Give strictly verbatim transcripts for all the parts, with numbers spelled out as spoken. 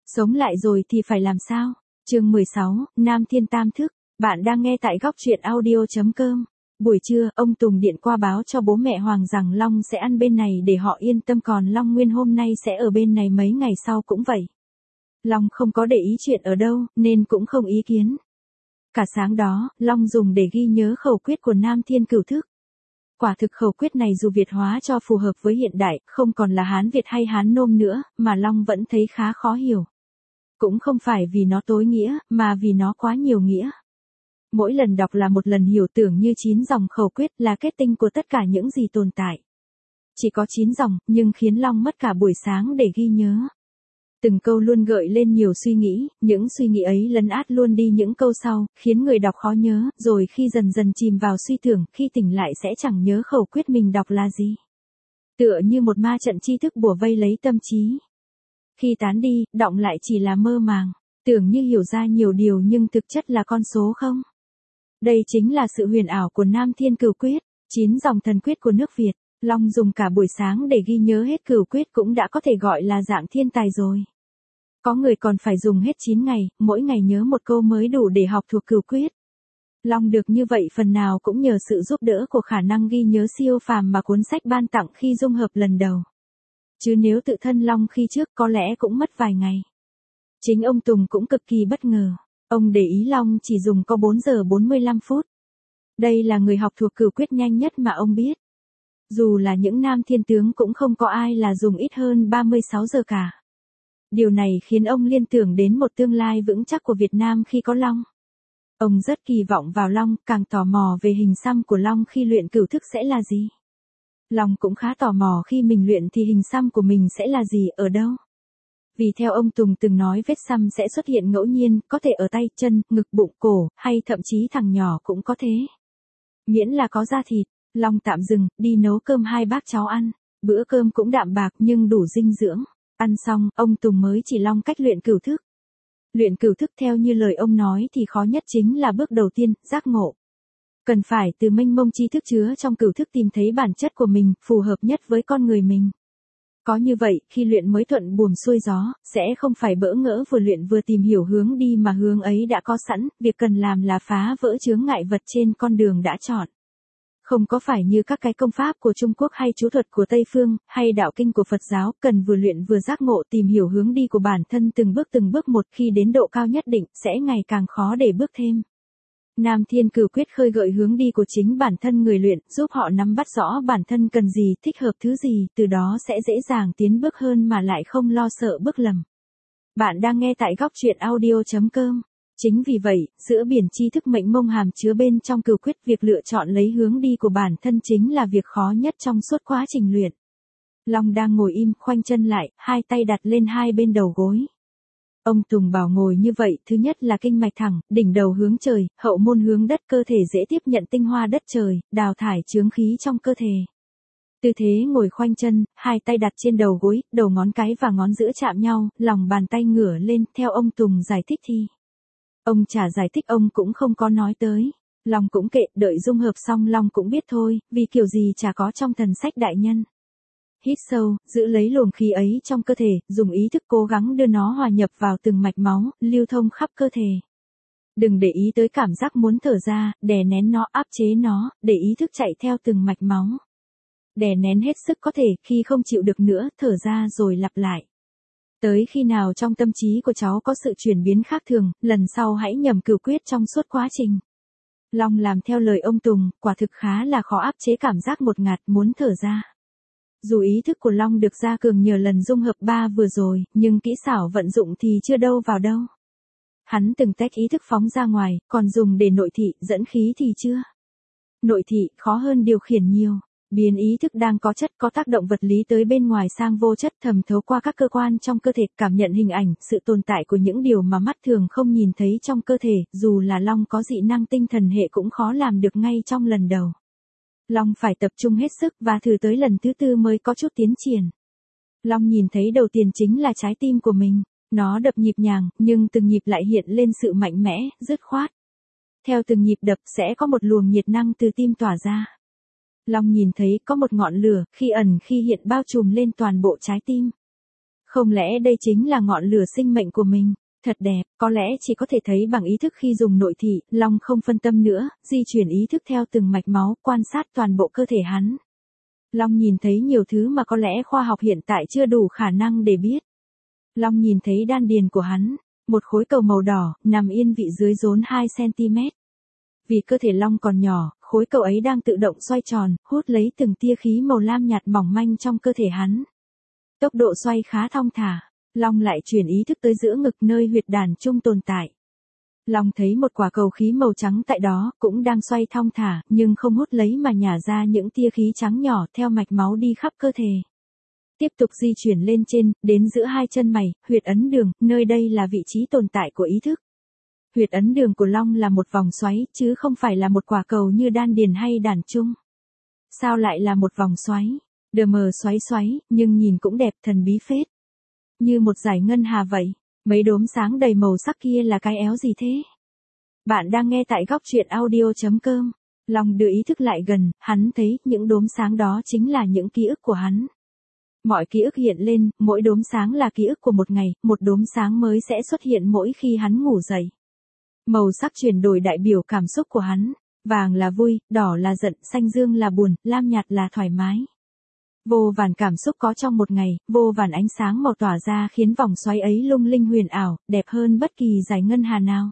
Sống lại rồi thì phải làm sao? Chương mười sáu, Nam Thiên Tam Thức. Bạn đang nghe tại góc truyện audio chấm com. Buổi trưa, ông Tùng điện qua báo cho bố mẹ Hoàng rằng Long sẽ ăn bên này để họ yên tâm, còn Long Nguyên hôm nay sẽ ở bên này, mấy ngày sau cũng vậy. Long không có để ý chuyện ở đâu, nên cũng không ý kiến. Cả sáng đó, Long dùng để ghi nhớ khẩu quyết của Nam Thiên Cửu Thức. Quả thực khẩu quyết này dù Việt hóa cho phù hợp với hiện đại, không còn là Hán Việt hay Hán Nôm nữa, mà Long vẫn thấy khá khó hiểu. Cũng không phải vì nó tối nghĩa, mà vì nó quá nhiều nghĩa. Mỗi lần đọc là một lần hiểu, tưởng như chín dòng khẩu quyết là kết tinh của tất cả những gì tồn tại. Chỉ có chín dòng, nhưng khiến Long mất cả buổi sáng để ghi nhớ. Từng câu luôn gợi lên nhiều suy nghĩ, những suy nghĩ ấy lấn át luôn đi những câu sau, khiến người đọc khó nhớ, rồi khi dần dần chìm vào suy tưởng, khi tỉnh lại sẽ chẳng nhớ khẩu quyết mình đọc là gì. Tựa như một ma trận tri thức bủa vây lấy tâm trí. Khi tán đi, đọng lại chỉ là mơ màng, tưởng như hiểu ra nhiều điều nhưng thực chất là con số không. Đây chính là sự huyền ảo của Nam Thiên Cửu Quyết, chín dòng thần quyết của nước Việt. Long dùng cả buổi sáng để ghi nhớ hết cửu quyết cũng đã có thể gọi là dạng thiên tài rồi. Có người còn phải dùng hết chín ngày, mỗi ngày nhớ một câu mới đủ để học thuộc cửu quyết. Long được như vậy phần nào cũng nhờ sự giúp đỡ của khả năng ghi nhớ siêu phàm mà cuốn sách ban tặng khi dung hợp lần đầu. Chứ nếu tự thân Long khi trước có lẽ cũng mất vài ngày. Chính ông Tùng cũng cực kỳ bất ngờ. Ông để ý Long chỉ dùng có bốn giờ bốn mươi lăm phút. Đây là người học thuộc cửu quyết nhanh nhất mà ông biết. Dù là những nam thiên tướng cũng không có ai là dùng ít hơn ba mươi sáu giờ cả. Điều này khiến ông liên tưởng đến một tương lai vững chắc của Việt Nam khi có Long. Ông rất kỳ vọng vào Long, càng tò mò về hình xăm của Long khi luyện cửu thức sẽ là gì. Long cũng khá tò mò khi mình luyện thì hình xăm của mình sẽ là gì, ở đâu. Vì theo ông Tùng từng nói vết xăm sẽ xuất hiện ngẫu nhiên, có thể ở tay, chân, ngực, bụng, cổ, hay thậm chí thằng nhỏ cũng có thế. Miễn là có da thịt. Long tạm dừng, đi nấu cơm hai bác cháu ăn. Bữa cơm cũng đạm bạc nhưng đủ dinh dưỡng. Ăn xong, ông Tùng mới chỉ Long cách luyện cửu thức. Luyện cửu thức theo như lời ông nói thì khó nhất chính là bước đầu tiên, giác ngộ. Cần phải từ mênh mông tri thức chứa trong cửu thức tìm thấy bản chất của mình, phù hợp nhất với con người mình. Có như vậy, khi luyện mới thuận buồm xuôi gió, sẽ không phải bỡ ngỡ vừa luyện vừa tìm hiểu hướng đi mà hướng ấy đã có sẵn, việc cần làm là phá vỡ chướng ngại vật trên con đường đã chọn. Không có phải như các cái công pháp của Trung Quốc hay chú thuật của Tây Phương, hay đạo kinh của Phật giáo, cần vừa luyện vừa giác ngộ tìm hiểu hướng đi của bản thân từng bước từng bước một, khi đến độ cao nhất định, sẽ ngày càng khó để bước thêm. Nam Thiên Cửu Quyết khơi gợi hướng đi của chính bản thân người luyện, giúp họ nắm bắt rõ bản thân cần gì, thích hợp thứ gì, từ đó sẽ dễ dàng tiến bước hơn mà lại không lo sợ bước lầm. Bạn đang nghe tại góc truyện audio chấm com. Chính vì vậy, giữa biển tri thức mệnh mông hàm chứa bên trong cửu quyết, việc lựa chọn lấy hướng đi của bản thân chính là việc khó nhất trong suốt quá trình luyện. Long đang ngồi im, khoanh chân lại, hai tay đặt lên hai bên đầu gối. Ông Tùng bảo ngồi như vậy, thứ nhất là kinh mạch thẳng, đỉnh đầu hướng trời, hậu môn hướng đất, cơ thể dễ tiếp nhận tinh hoa đất trời, đào thải chướng khí trong cơ thể. Tư thế ngồi khoanh chân, hai tay đặt trên đầu gối, đầu ngón cái và ngón giữa chạm nhau, lòng bàn tay ngửa lên, theo ông Tùng giải thích thì. Ông chả giải thích, ông cũng không có nói tới. Long cũng kệ, đợi dung hợp xong Long cũng biết thôi, vì kiểu gì chả có trong thần sách đại nhân. Hít sâu, giữ lấy luồng khí ấy trong cơ thể, dùng ý thức cố gắng đưa nó hòa nhập vào từng mạch máu, lưu thông khắp cơ thể. Đừng để ý tới cảm giác muốn thở ra, đè nén nó, áp chế nó, để ý thức chạy theo từng mạch máu. Đè nén hết sức có thể, khi không chịu được nữa, thở ra rồi lặp lại. Tới khi nào trong tâm trí của cháu có sự chuyển biến khác thường, lần sau hãy nhầm cửu quyết trong suốt quá trình. Long làm theo lời ông Tùng, quả thực khá là khó áp chế cảm giác ngột ngạt muốn thở ra. Dù ý thức của Long được gia cường nhờ lần dung hợp ba vừa rồi, nhưng kỹ xảo vận dụng thì chưa đâu vào đâu. Hắn từng tách ý thức phóng ra ngoài, còn dùng để nội thị, dẫn khí thì chưa. Nội thị khó hơn điều khiển nhiều. Biến ý thức đang có chất có tác động vật lý tới bên ngoài sang vô chất, thẩm thấu qua các cơ quan trong cơ thể, cảm nhận hình ảnh, sự tồn tại của những điều mà mắt thường không nhìn thấy trong cơ thể, dù là Long có dị năng tinh thần hệ cũng khó làm được ngay trong lần đầu. Long phải tập trung hết sức và thử tới lần thứ tư mới có chút tiến triển. Long nhìn thấy đầu tiên chính là trái tim của mình, nó đập nhịp nhàng, nhưng từng nhịp lại hiện lên sự mạnh mẽ, dứt khoát. Theo từng nhịp đập sẽ có một luồng nhiệt năng từ tim tỏa ra. Long nhìn thấy có một ngọn lửa, khi ẩn khi hiện bao trùm lên toàn bộ trái tim. Không lẽ đây chính là ngọn lửa sinh mệnh của mình? Thật đẹp, có lẽ chỉ có thể thấy bằng ý thức khi dùng nội thị. Long không phân tâm nữa, di chuyển ý thức theo từng mạch máu, quan sát toàn bộ cơ thể hắn. Long nhìn thấy nhiều thứ mà có lẽ khoa học hiện tại chưa đủ khả năng để biết. Long nhìn thấy đan điền của hắn, một khối cầu màu đỏ, nằm yên vị dưới rốn hai xăng-ti-mét. Vì cơ thể Long còn nhỏ, khối cầu ấy đang tự động xoay tròn, hút lấy từng tia khí màu lam nhạt mỏng manh trong cơ thể hắn. Tốc độ xoay khá thong thả, Long lại chuyển ý thức tới giữa ngực nơi huyệt đàn trung tồn tại. Long thấy một quả cầu khí màu trắng tại đó, cũng đang xoay thong thả, nhưng không hút lấy mà nhả ra những tia khí trắng nhỏ theo mạch máu đi khắp cơ thể. Tiếp tục di chuyển lên trên, đến giữa hai chân mày, huyệt ấn đường, nơi đây là vị trí tồn tại của ý thức. Huyệt ấn đường của Long là một vòng xoáy, chứ không phải là một quả cầu như đan điền hay đàn trung. Sao lại là một vòng xoáy? Đờ mờ xoáy xoáy, nhưng nhìn cũng đẹp, thần bí phết. Như một dải ngân hà vậy, mấy đốm sáng đầy màu sắc kia là cái éo gì thế? Bạn đang nghe tại góc truyện audio chấm com. Long đưa ý thức lại gần, hắn thấy những đốm sáng đó chính là những ký ức của hắn. Mọi ký ức hiện lên, mỗi đốm sáng là ký ức của một ngày, một đốm sáng mới sẽ xuất hiện mỗi khi hắn ngủ dậy. Màu sắc chuyển đổi đại biểu cảm xúc của hắn, vàng là vui, đỏ là giận, xanh dương là buồn, lam nhạt là thoải mái. Vô vàn cảm xúc có trong một ngày, vô vàn ánh sáng màu tỏa ra khiến vòng xoáy ấy lung linh huyền ảo, đẹp hơn bất kỳ dải ngân hà nào.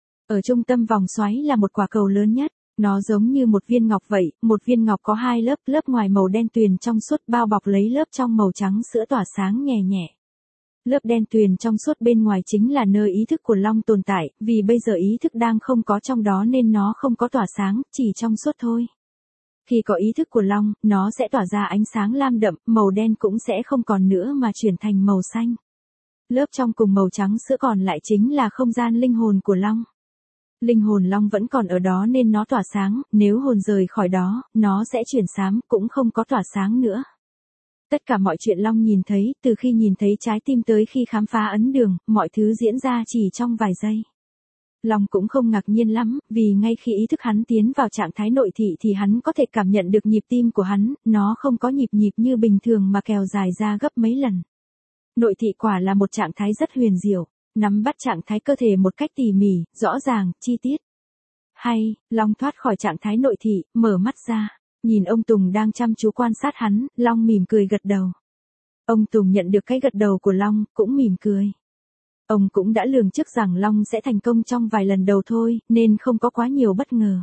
Ở trung tâm vòng xoáy là một quả cầu lớn nhất, nó giống như một viên ngọc vậy, một viên ngọc có hai lớp, lớp ngoài màu đen tuyền trong suốt bao bọc lấy lớp trong màu trắng sữa tỏa sáng nhẹ nhẹ. Lớp đen tuyền trong suốt bên ngoài chính là nơi ý thức của Long tồn tại, vì bây giờ ý thức đang không có trong đó nên nó không có tỏa sáng, chỉ trong suốt thôi. Khi có ý thức của Long, nó sẽ tỏa ra ánh sáng lam đậm, màu đen cũng sẽ không còn nữa mà chuyển thành màu xanh. Lớp trong cùng màu trắng sữa còn lại chính là không gian linh hồn của Long. Linh hồn Long vẫn còn ở đó nên nó tỏa sáng, nếu hồn rời khỏi đó, nó sẽ chuyển xám, cũng không có tỏa sáng nữa. Tất cả mọi chuyện Long nhìn thấy, từ khi nhìn thấy trái tim tới khi khám phá ấn đường, mọi thứ diễn ra chỉ trong vài giây. Long cũng không ngạc nhiên lắm, vì ngay khi ý thức hắn tiến vào trạng thái nội thị thì hắn có thể cảm nhận được nhịp tim của hắn, nó không có nhịp nhịp như bình thường mà kéo dài ra gấp mấy lần. Nội thị quả là một trạng thái rất huyền diệu, nắm bắt trạng thái cơ thể một cách tỉ mỉ, rõ ràng, chi tiết. Hay, Long thoát khỏi trạng thái nội thị, mở mắt ra, nhìn ông Tùng đang chăm chú quan sát hắn, Long mỉm cười gật đầu. Ông Tùng nhận được cái gật đầu của Long, cũng mỉm cười. Ông cũng đã lường trước rằng Long sẽ thành công trong vài lần đầu thôi, nên không có quá nhiều bất ngờ.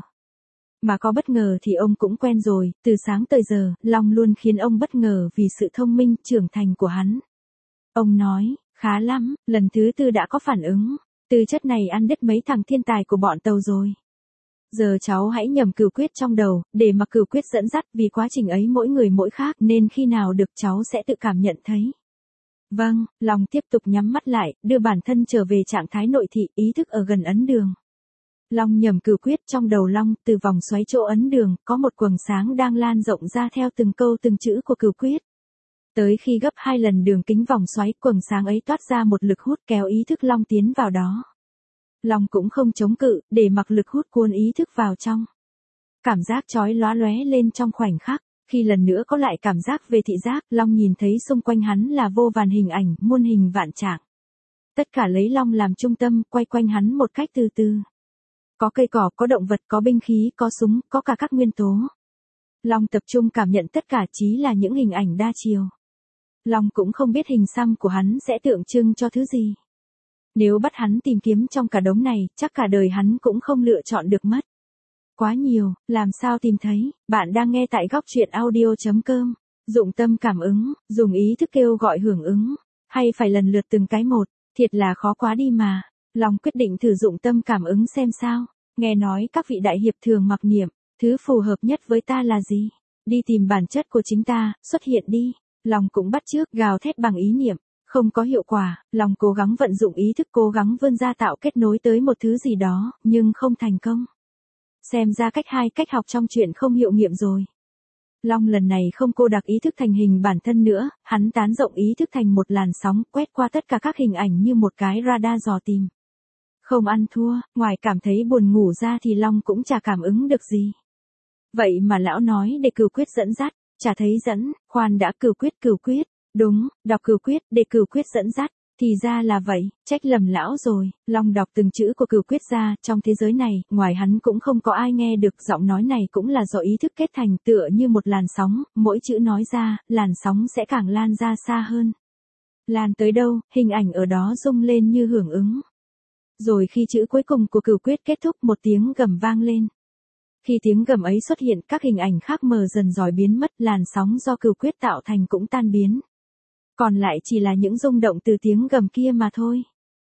Mà có bất ngờ thì ông cũng quen rồi, từ sáng tới giờ, Long luôn khiến ông bất ngờ vì sự thông minh, trưởng thành của hắn. Ông nói, khá lắm, lần thứ tư đã có phản ứng, tư chất này ăn đứt mấy thằng thiên tài của bọn Tàu rồi. Giờ cháu hãy nhầm cửu quyết trong đầu, để mặc cửu quyết dẫn dắt, vì quá trình ấy mỗi người mỗi khác nên khi nào được cháu sẽ tự cảm nhận thấy. Vâng, Long tiếp tục nhắm mắt lại, đưa bản thân trở về trạng thái nội thị, ý thức ở gần ấn đường. Long nhầm cửu quyết trong đầu Long, từ vòng xoáy chỗ ấn đường, có một quầng sáng đang lan rộng ra theo từng câu từng chữ của cửu quyết. Tới khi gấp hai lần đường kính vòng xoáy, quầng sáng ấy toát ra một lực hút kéo ý thức Long tiến vào đó. Long cũng không chống cự, để mặc lực hút cuốn ý thức vào trong. Cảm giác chói lóa lóe lên trong khoảnh khắc. Khi lần nữa có lại cảm giác về thị giác, Long nhìn thấy xung quanh hắn là vô vàn hình ảnh, muôn hình vạn trạng. Tất cả lấy Long làm trung tâm, quay quanh hắn một cách từ từ. Có cây cỏ, có động vật, có binh khí, có súng, có cả các nguyên tố. Long tập trung cảm nhận tất cả, chí là những hình ảnh đa chiều. Long cũng không biết hình xăm của hắn sẽ tượng trưng cho thứ gì. Nếu bắt hắn tìm kiếm trong cả đống này, chắc cả đời hắn cũng không lựa chọn được mất. Quá nhiều, làm sao tìm thấy? Bạn đang nghe tại góc truyện audio chấm com. Dụng tâm cảm ứng, dùng ý thức kêu gọi hưởng ứng, hay phải lần lượt từng cái một, thiệt là khó quá đi mà. Long quyết định thử dụng tâm cảm ứng xem sao. Nghe nói các vị đại hiệp thường mặc niệm, thứ phù hợp nhất với ta là gì? Đi tìm bản chất của chính ta, xuất hiện đi. Long cũng bắt chước gào thét bằng ý niệm. Không có hiệu quả, Long cố gắng vận dụng ý thức, cố gắng vươn ra tạo kết nối tới một thứ gì đó, nhưng không thành công. Xem ra cách hai cách học trong chuyện không hiệu nghiệm rồi. Long lần này không cô đặc ý thức thành hình bản thân nữa, hắn tán rộng ý thức thành một làn sóng, quét qua tất cả các hình ảnh như một cái radar dò tìm. Không ăn thua, ngoài cảm thấy buồn ngủ ra thì Long cũng chả cảm ứng được gì. Vậy mà lão nói để cửu quyết dẫn dắt, chả thấy dẫn, khoan đã, cửu quyết cửu quyết, Đúng, đọc cửu quyết, để cửu quyết dẫn dắt. Thì ra là vậy, trách lầm lão rồi. Long đọc từng chữ của cửu quyết ra, trong thế giới này, ngoài hắn cũng không có ai nghe được, giọng nói này cũng là do ý thức kết thành, tựa như một làn sóng, mỗi chữ nói ra, làn sóng sẽ càng lan ra xa hơn. Lan tới đâu, hình ảnh ở đó rung lên như hưởng ứng. Rồi khi chữ cuối cùng của cửu quyết kết thúc, một tiếng gầm vang lên. Khi tiếng gầm ấy xuất hiện, các hình ảnh khác mờ dần rồi biến mất, làn sóng do cửu quyết tạo thành cũng tan biến. Còn lại chỉ là những rung động từ tiếng gầm kia mà thôi.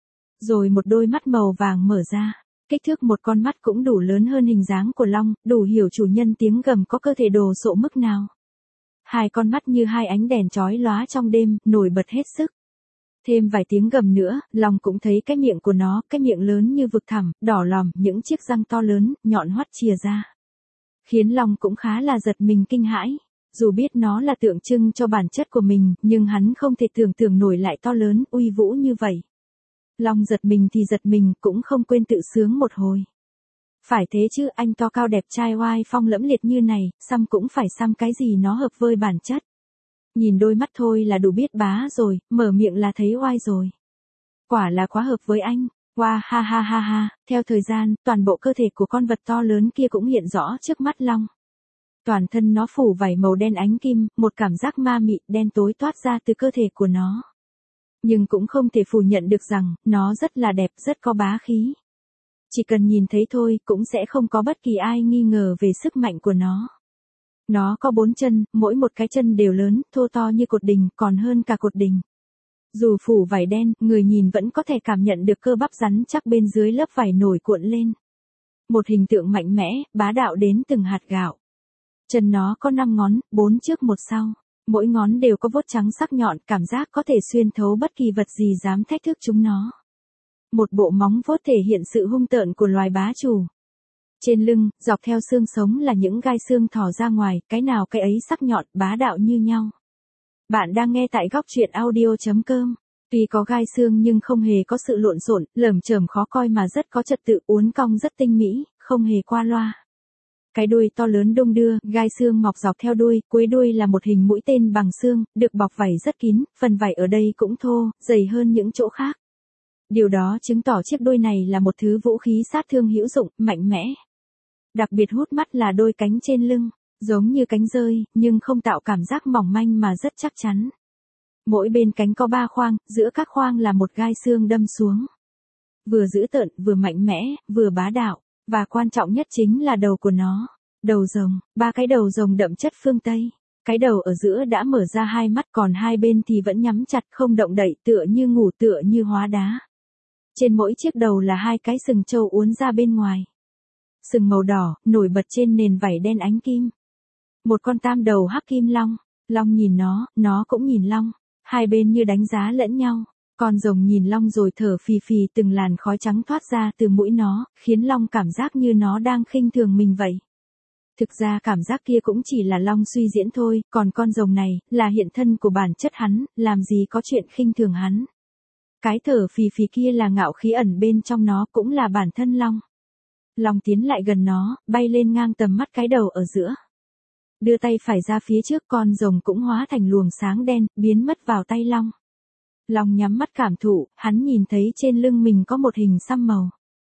Rồi một đôi mắt màu vàng mở ra. Kích thước một con mắt cũng đủ lớn hơn hình dáng của long, đủ hiểu chủ nhân tiếng gầm có cơ thể đồ sộ mức nào. Hai con mắt như hai ánh đèn chói lóa trong đêm, nổi bật hết sức. Thêm vài tiếng gầm nữa, long cũng thấy cái miệng của nó, cái miệng lớn như vực thẳm, đỏ lòm, những chiếc răng to lớn, nhọn hoắt chìa ra. Khiến long cũng khá là giật mình kinh hãi. Dù biết nó là tượng trưng cho bản chất của mình, nhưng hắn không thể tưởng tượng nổi lại to lớn, uy vũ như vậy. Long giật mình thì giật mình, cũng không quên tự sướng một hồi. Phải thế chứ, anh to cao đẹp trai oai phong lẫm liệt như này, xăm cũng phải xăm cái gì nó hợp với bản chất. Nhìn đôi mắt thôi là đủ biết bá rồi, mở miệng là thấy oai rồi. Quả là quá hợp với anh. Wow, ha ha ha ha, theo thời gian, toàn bộ cơ thể của con vật to lớn kia cũng hiện rõ trước mắt long. Toàn thân nó phủ vảy màu đen ánh kim, một cảm giác ma mị đen tối toát ra từ cơ thể của nó. Nhưng cũng không thể phủ nhận được rằng, nó rất là đẹp, rất có bá khí. Chỉ cần nhìn thấy thôi, cũng sẽ không có bất kỳ ai nghi ngờ về sức mạnh của nó. Nó có bốn chân, mỗi một cái chân đều lớn, thô to như cột đình, còn hơn cả cột đình. Dù phủ vảy đen, người nhìn vẫn có thể cảm nhận được cơ bắp rắn chắc bên dưới lớp vảy nổi cuộn lên. Một hình tượng mạnh mẽ, bá đạo đến từng hạt gạo. Chân nó có năm ngón, bốn trước một sau. Mỗi ngón đều có vuốt trắng sắc nhọn, cảm giác có thể xuyên thấu bất kỳ vật gì dám thách thức chúng nó. Một bộ móng vuốt thể hiện sự hung tợn của loài bá chủ. Trên lưng, dọc theo xương sống là những gai xương thò ra ngoài, cái nào cái ấy sắc nhọn, bá đạo như nhau. Bạn đang nghe tại góc truyện audio chấm com. Tuy có gai xương nhưng không hề có sự lộn xộn, lởm chởm khó coi mà rất có trật tự, uốn cong rất tinh mỹ, không hề qua loa. Cái đuôi to lớn đung đưa, gai xương mọc dọc theo đuôi, cuối đuôi là một hình mũi tên bằng xương, được bọc vảy rất kín, phần vảy ở đây cũng thô, dày hơn những chỗ khác. Điều đó chứng tỏ chiếc đuôi này là một thứ vũ khí sát thương hữu dụng, mạnh mẽ. Đặc biệt hút mắt là đôi cánh trên lưng, giống như cánh rơi, nhưng không tạo cảm giác mỏng manh mà rất chắc chắn. Mỗi bên cánh có ba khoang, giữa các khoang là một gai xương đâm xuống. Vừa dữ tợn, vừa mạnh mẽ, vừa bá đạo. Và quan trọng nhất chính là đầu của nó. Đầu rồng, ba cái đầu rồng đậm chất phương Tây. Cái đầu ở giữa đã mở ra hai mắt, còn hai bên thì vẫn nhắm chặt không động đậy, tựa như ngủ, tựa như hóa đá. Trên mỗi chiếc đầu là hai cái sừng trâu uốn ra bên ngoài. Sừng màu đỏ, nổi bật trên nền vảy đen ánh kim. Một con tam đầu hắc kim long. Long nhìn nó, nó cũng nhìn long. Hai bên như đánh giá lẫn nhau. Con rồng nhìn long rồi thở phì phì, từng làn khói trắng thoát ra từ mũi nó, khiến long cảm giác như nó đang khinh thường mình vậy. Thực ra cảm giác kia cũng chỉ là long suy diễn thôi, còn con rồng này, là hiện thân của bản chất hắn, làm gì có chuyện khinh thường hắn. Cái thở phì phì kia là ngạo khí ẩn bên trong nó, cũng là bản thân long. Long tiến lại gần nó, bay lên ngang tầm mắt cái đầu ở giữa. Đưa tay phải ra phía trước, con rồng cũng hóa thành luồng sáng đen, biến mất vào tay long. Long nhắm mắt cảm thụ, hắn nhìn thấy trên lưng mình có một hình xăm màu.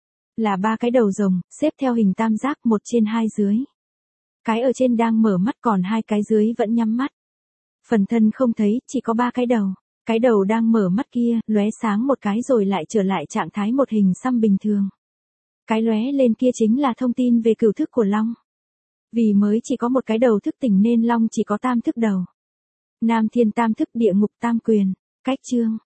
Là ba cái đầu rồng, xếp theo hình tam giác, một trên hai dưới. Cái ở trên đang mở mắt, còn hai cái dưới vẫn nhắm mắt. Phần thân không thấy, chỉ có ba cái đầu. Cái đầu đang mở mắt kia, lóe sáng một cái rồi lại trở lại trạng thái một hình xăm bình thường. Cái lóe lên kia chính là thông tin về cửu thức của long. Vì mới chỉ có một cái đầu thức tỉnh nên long chỉ có tam thức đầu. Nam thiên tam thức, địa ngục tam quyền. Cách chương